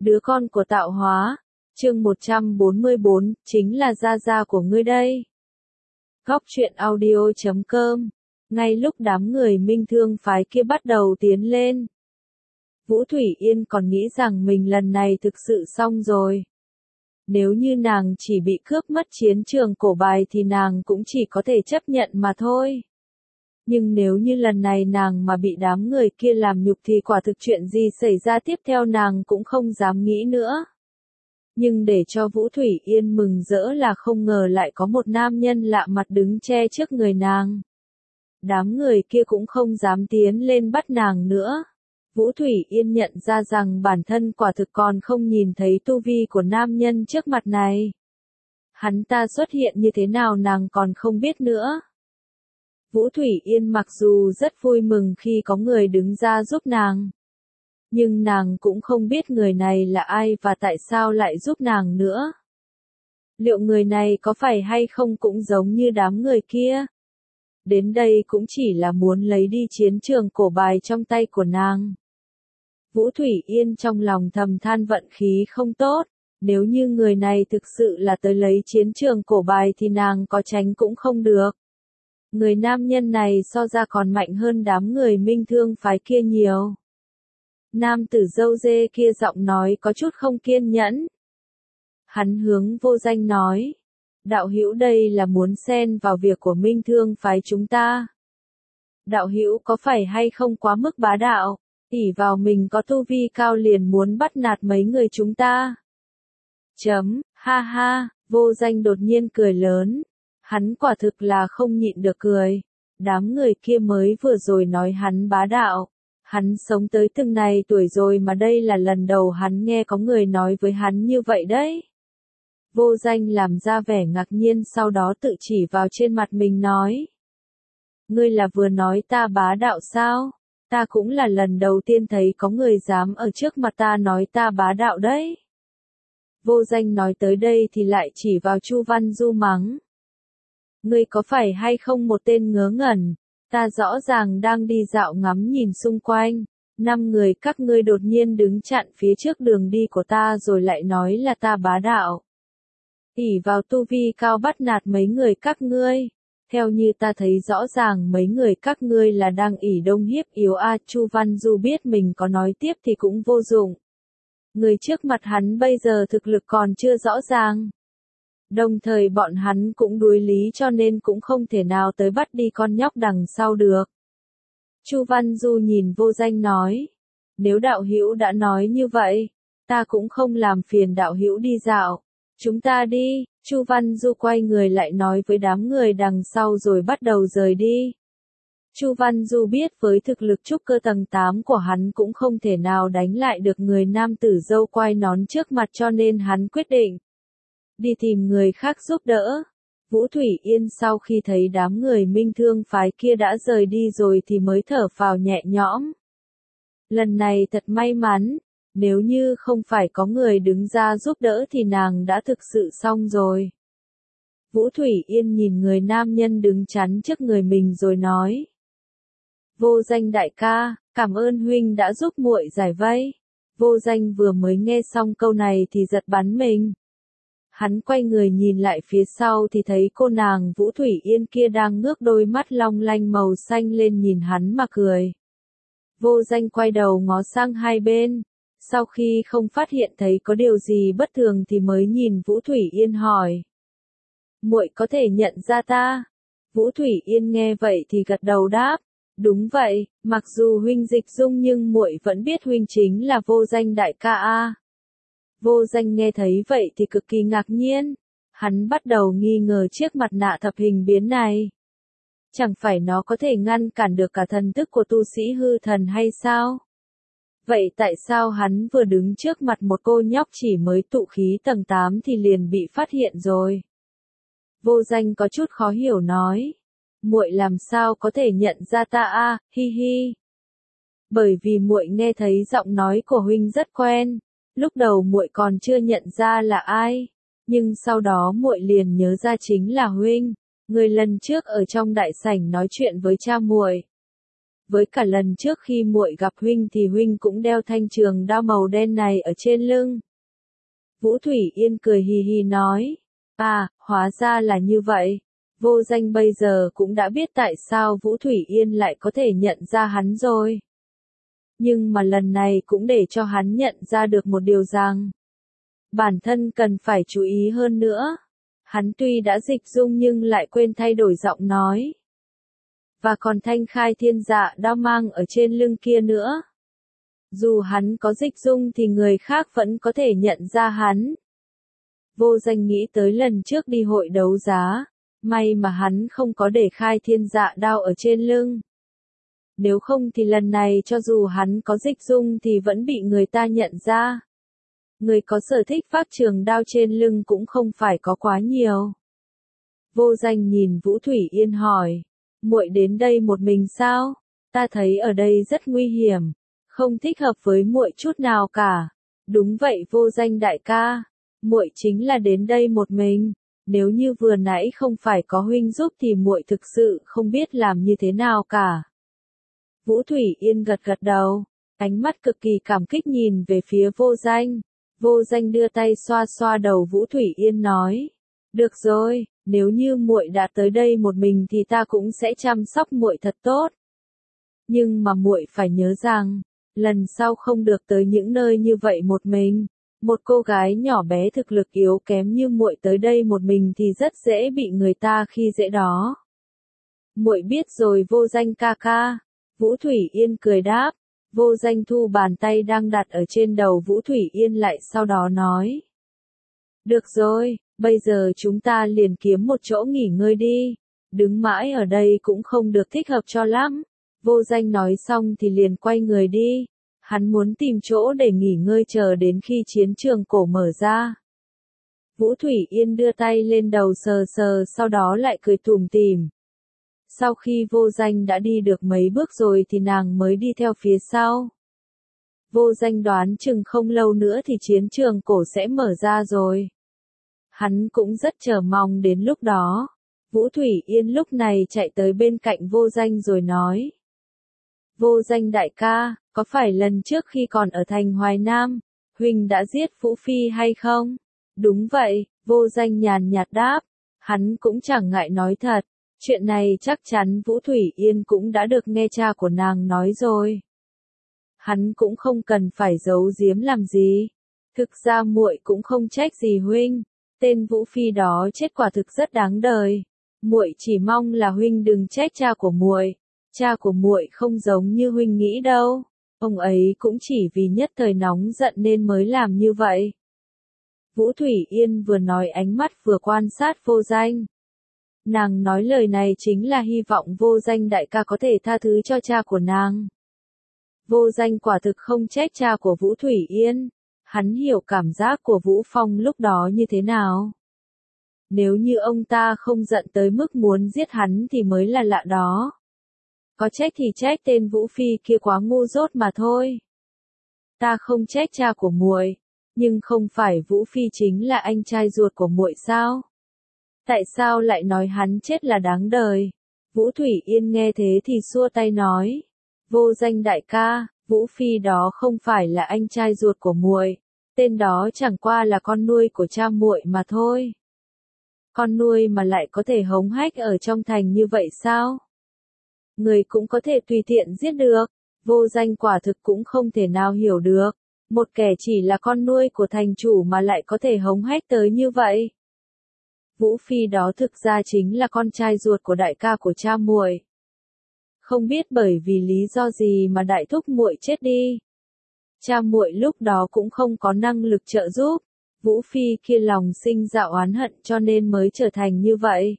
Đứa con của tạo hóa. Chương 144, chính là gia gia của ngươi đây. Góc truyện audio.com. Ngay lúc đám người Minh Thương phái kia bắt đầu tiến lên, Vũ Thủy Yên còn nghĩ rằng mình lần này thực sự xong rồi. Nếu như nàng chỉ bị cướp mất chiến trường cổ bài thì nàng cũng chỉ có thể chấp nhận mà thôi. Nhưng nếu như lần này nàng mà bị đám người kia làm nhục thì quả thực chuyện gì xảy ra tiếp theo nàng cũng không dám nghĩ nữa. Nhưng để cho Vũ Thủy Yên mừng rỡ là không ngờ lại có một nam nhân lạ mặt đứng che trước người nàng. Đám người kia cũng không dám tiến lên bắt nàng nữa. Vũ Thủy Yên nhận ra rằng bản thân quả thực còn không nhìn thấy tu vi của nam nhân trước mặt này. Hắn ta xuất hiện như thế nào nàng còn không biết nữa. Vũ Thủy Yên mặc dù rất vui mừng khi có người đứng ra giúp nàng, nhưng nàng cũng không biết người này là ai và tại sao lại giúp nàng nữa. Liệu người này có phải hay không cũng giống như đám người kia? Đến đây cũng chỉ là muốn lấy đi chiến trường cổ bài trong tay của nàng. Vũ Thủy Yên trong lòng thầm than vận khí không tốt, nếu như người này thực sự là tới lấy chiến trường cổ bài thì nàng có tránh cũng không được. Người nam nhân này so ra còn mạnh hơn đám người Minh Thương phái kia nhiều. Nam tử râu dê kia giọng nói có chút không kiên nhẫn. Hắn hướng Vô Danh nói, đạo hữu đây là muốn xen vào việc của Minh Thương phái chúng ta. Đạo hữu có phải hay không quá mức bá đạo, ỷ vào mình có tu vi cao liền muốn bắt nạt mấy người chúng ta. Ha ha, Vô Danh đột nhiên cười lớn. Hắn quả thực là không nhịn được cười. Đám người kia mới vừa rồi nói hắn bá đạo. Hắn sống tới từng này tuổi rồi mà đây là lần đầu hắn nghe có người nói với hắn như vậy đấy. Vô Danh làm ra vẻ ngạc nhiên sau đó tự chỉ vào trên mặt mình nói. Ngươi là vừa nói ta bá đạo sao? Ta cũng là lần đầu tiên thấy có người dám ở trước mặt ta nói ta bá đạo đấy. Vô Danh nói tới đây thì lại chỉ vào Chu Văn Du mắng. Ngươi có phải hay không một tên ngớ ngẩn, ta rõ ràng đang đi dạo ngắm nhìn xung quanh, 5 người các ngươi đột nhiên đứng chặn phía trước đường đi của ta rồi lại nói là ta bá đạo. Ỷ vào tu vi cao bắt nạt mấy người các ngươi, theo như ta thấy rõ ràng mấy người các ngươi là đang ỷ đông hiếp yếu a. Chu Văn Du biết mình có nói tiếp thì cũng vô dụng. Người trước mặt hắn bây giờ thực lực còn chưa rõ ràng. Đồng thời bọn hắn cũng đuối lý cho nên cũng không thể nào tới bắt đi con nhóc đằng sau được. Chu Văn Du nhìn Vô Danh nói, nếu đạo hữu đã nói như vậy, ta cũng không làm phiền đạo hữu đi dạo, chúng ta đi. Chu Văn Du quay người lại nói với đám người đằng sau rồi bắt đầu rời đi. Chu Văn Du biết với thực lực trúc cơ tầng 8 của hắn cũng không thể nào đánh lại được người nam tử râu quai nón trước mặt cho nên hắn quyết định đi tìm người khác giúp đỡ. Vũ Thủy Yên sau khi thấy đám người Minh Thương phái kia đã rời đi rồi thì mới thở phào nhẹ nhõm. Lần này thật may mắn, nếu như không phải có người đứng ra giúp đỡ thì nàng đã thực sự xong rồi. Vũ Thủy Yên nhìn người nam nhân đứng chắn trước người mình rồi nói. Vô Danh đại ca, cảm ơn huynh đã giúp muội giải vây. Vô Danh vừa mới nghe xong câu này thì giật bắn mình. Hắn quay người nhìn lại phía sau thì thấy cô nàng Vũ Thủy Yên kia đang ngước đôi mắt long lanh màu xanh lên nhìn hắn mà cười. Vô Danh quay đầu ngó sang hai bên, sau khi không phát hiện thấy có điều gì bất thường thì mới nhìn Vũ Thủy Yên hỏi. Muội có thể nhận ra ta? Vũ Thủy Yên nghe vậy thì gật đầu đáp. Đúng vậy, mặc dù huynh dịch dung nhưng muội vẫn biết huynh chính là Vô Danh đại ca a. Vô Danh nghe thấy vậy thì cực kỳ ngạc nhiên. Hắn bắt đầu nghi ngờ chiếc mặt nạ thập hình biến này. Chẳng phải nó có thể ngăn cản được cả thần thức của tu sĩ hư thần hay sao? Vậy tại sao hắn vừa đứng trước mặt một cô nhóc chỉ mới tụ khí tầng 8 thì liền bị phát hiện rồi? Vô Danh có chút khó hiểu nói. Muội làm sao có thể nhận ra ta a, hi hi. Bởi vì muội nghe thấy giọng nói của huynh rất quen. Lúc đầu muội còn chưa nhận ra là ai, nhưng sau đó muội liền nhớ ra chính là huynh, người lần trước ở trong đại sảnh nói chuyện với cha muội. với cả lần trước khi muội gặp huynh thì huynh cũng đeo thanh trường đao màu đen này ở trên lưng. Vũ Thủy Yên cười hì hì nói, à, hóa ra là như vậy. Vô Danh bây giờ cũng đã biết tại sao Vũ Thủy Yên lại có thể nhận ra hắn rồi. Nhưng mà lần này cũng để cho hắn nhận ra được một điều rằng, bản thân cần phải chú ý hơn nữa. Hắn tuy đã dịch dung nhưng lại quên thay đổi giọng nói. Và còn thanh khai thiên dạ đao mang ở trên lưng kia nữa. Dù hắn có dịch dung thì người khác vẫn có thể nhận ra hắn. Vô Danh nghĩ tới lần trước đi hội đấu giá, may mà hắn không có để khai thiên dạ đao ở trên lưng. Nếu không thì lần này cho dù hắn có dịch dung thì vẫn bị người ta nhận ra. Người có sở thích vác trường đao trên lưng cũng không phải có quá nhiều. Vô Danh nhìn Vũ Thủy Yên hỏi, muội đến đây một mình sao? Ta thấy ở đây rất nguy hiểm, không thích hợp với muội chút nào cả. Đúng vậy Vô Danh đại ca, muội chính là đến đây một mình. Nếu như vừa nãy không phải có huynh giúp thì muội thực sự không biết làm như thế nào cả. Vũ Thủy Yên gật gật đầu, ánh mắt cực kỳ cảm kích nhìn về phía Vô Danh. Vô Danh đưa tay xoa xoa đầu Vũ Thủy Yên nói, được rồi, nếu như muội đã tới đây một mình thì ta cũng sẽ chăm sóc muội thật tốt. Nhưng mà muội phải nhớ rằng, lần sau không được tới những nơi như vậy một mình. Một cô gái nhỏ bé thực lực yếu kém như muội tới đây một mình thì rất dễ bị người ta khi dễ đó. Muội biết rồi Vô Danh ca ca. Vũ Thủy Yên cười đáp. Vô Danh thu bàn tay đang đặt ở trên đầu Vũ Thủy Yên lại sau đó nói. Được rồi, bây giờ chúng ta liền kiếm một chỗ nghỉ ngơi đi. Đứng mãi ở đây cũng không được thích hợp cho lắm. Vô Danh nói xong thì liền quay người đi. Hắn muốn tìm chỗ để nghỉ ngơi chờ đến khi chiến trường cổ mở ra. Vũ Thủy Yên đưa tay lên đầu sờ sờ sau đó lại cười tủm tỉm. Sau khi Vô Danh đã đi được mấy bước rồi thì nàng mới đi theo phía sau. Vô Danh đoán chừng không lâu nữa thì chiến trường cổ sẽ mở ra rồi. Hắn cũng rất chờ mong đến lúc đó. Vũ Thủy Yên lúc này chạy tới bên cạnh Vô Danh rồi nói. Vô Danh đại ca, có phải lần trước khi còn ở thành Hoài Nam, huynh đã giết Vũ Phi hay không? Đúng vậy, Vô Danh nhàn nhạt đáp. Hắn cũng chẳng ngại nói thật. Chuyện này chắc chắn Vũ Thủy Yên cũng đã được nghe cha của nàng nói rồi. Hắn cũng không cần phải giấu giếm làm gì. Thực ra muội cũng không trách gì huynh. Tên Vũ Phi đó chết quả thực rất đáng đời. Muội chỉ mong là huynh đừng trách cha của muội. Cha của muội không giống như huynh nghĩ đâu. Ông ấy cũng chỉ vì nhất thời nóng giận nên mới làm như vậy. Vũ Thủy Yên vừa nói ánh mắt vừa quan sát Vô Danh. Nàng nói lời này chính là hy vọng Vô Danh đại ca có thể tha thứ cho cha của nàng. Vô Danh quả thực không trách cha của Vũ Thủy Yên. Hắn hiểu cảm giác của Vũ Phong lúc đó như thế nào. Nếu như ông ta không giận tới mức muốn giết hắn thì mới là lạ đó. Có trách thì trách tên Vũ Phi kia quá ngu dốt mà thôi. Ta không trách cha của muội, nhưng không phải Vũ Phi chính là anh trai ruột của muội sao? Tại sao lại nói hắn chết là đáng đời? Vũ Thủy Yên nghe thế thì xua tay nói. Vô Danh đại ca, Vũ Phi đó không phải là anh trai ruột của muội, tên đó chẳng qua là con nuôi của cha muội mà thôi. Con nuôi mà lại có thể hống hách ở trong thành như vậy sao? Người cũng có thể tùy tiện giết được. Vô Danh quả thực cũng không thể nào hiểu được. Một kẻ chỉ là con nuôi của thành chủ mà lại có thể hống hách tới như vậy. Vũ Phi đó thực ra chính là con trai ruột của đại ca của cha muội. Không biết bởi vì lý do gì mà đại thúc muội chết đi. Cha muội lúc đó cũng không có năng lực trợ giúp. Vũ Phi kia lòng sinh dạ oán hận cho nên mới trở thành như vậy.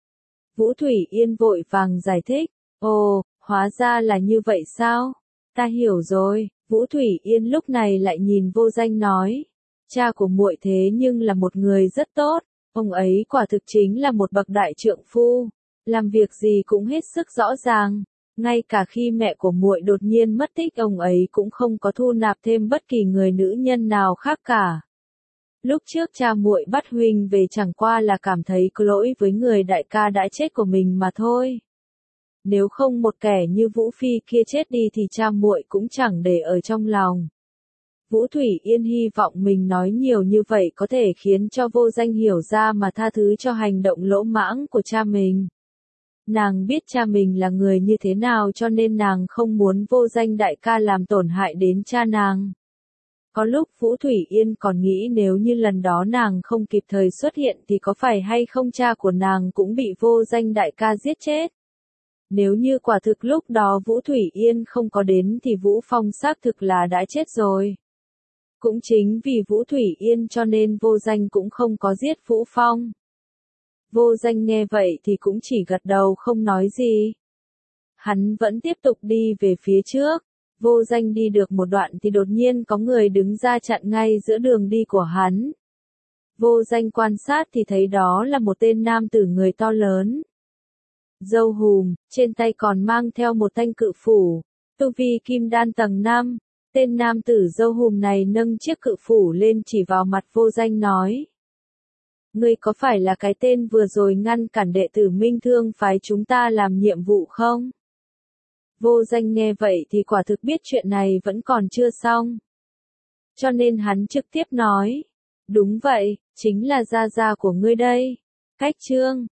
Vũ Thủy Yên vội vàng giải thích. Ồ, hóa ra là như vậy sao? Ta hiểu rồi. Vũ Thủy Yên lúc này lại nhìn Vô Danh nói. Cha của muội thế nhưng là một người rất tốt. Ông ấy quả thực chính là một bậc đại trượng phu. Làm việc gì cũng hết sức rõ ràng. Ngay cả khi mẹ của muội đột nhiên mất tích ông ấy cũng không có thu nạp thêm bất kỳ người nữ nhân nào khác cả. Lúc trước cha muội bắt huynh về chẳng qua là cảm thấy có lỗi với người đại ca đã chết của mình mà thôi. Nếu không một kẻ như Vũ Phi kia chết đi thì cha muội cũng chẳng để ở trong lòng. Vũ Thủy Yên hy vọng mình nói nhiều như vậy có thể khiến cho Vô Danh hiểu ra mà tha thứ cho hành động lỗ mãng của cha mình. Nàng biết cha mình là người như thế nào cho nên nàng không muốn Vô Danh đại ca làm tổn hại đến cha nàng. Có lúc Vũ Thủy Yên còn nghĩ nếu như lần đó nàng không kịp thời xuất hiện thì có phải hay không cha của nàng cũng bị Vô Danh đại ca giết chết. Nếu như quả thực lúc đó Vũ Thủy Yên không có đến thì Vũ Phong xác thực là đã chết rồi. Cũng chính vì Vũ Thủy Yên cho nên Vô Danh cũng không có giết Vũ Phong. Vô Danh nghe vậy thì cũng chỉ gật đầu không nói gì. Hắn vẫn tiếp tục đi về phía trước. Vô Danh đi được một đoạn thì đột nhiên có người đứng ra chặn ngay giữa đường đi của hắn. Vô Danh quan sát thì thấy đó là một tên nam tử người to lớn. Râu hùm, trên tay còn mang theo một thanh cự phủ, tu vi kim đan tầng 5. Tên nam tử râu hùm này nâng chiếc cự phủ lên chỉ vào mặt Vô Danh nói. Ngươi có phải là cái tên vừa rồi ngăn cản đệ tử Minh Thương phái chúng ta làm nhiệm vụ không? Vô Danh nghe vậy thì quả thực biết chuyện này vẫn còn chưa xong. Cho nên hắn trực tiếp nói. Đúng vậy, chính là gia gia của ngươi đây. Cách chương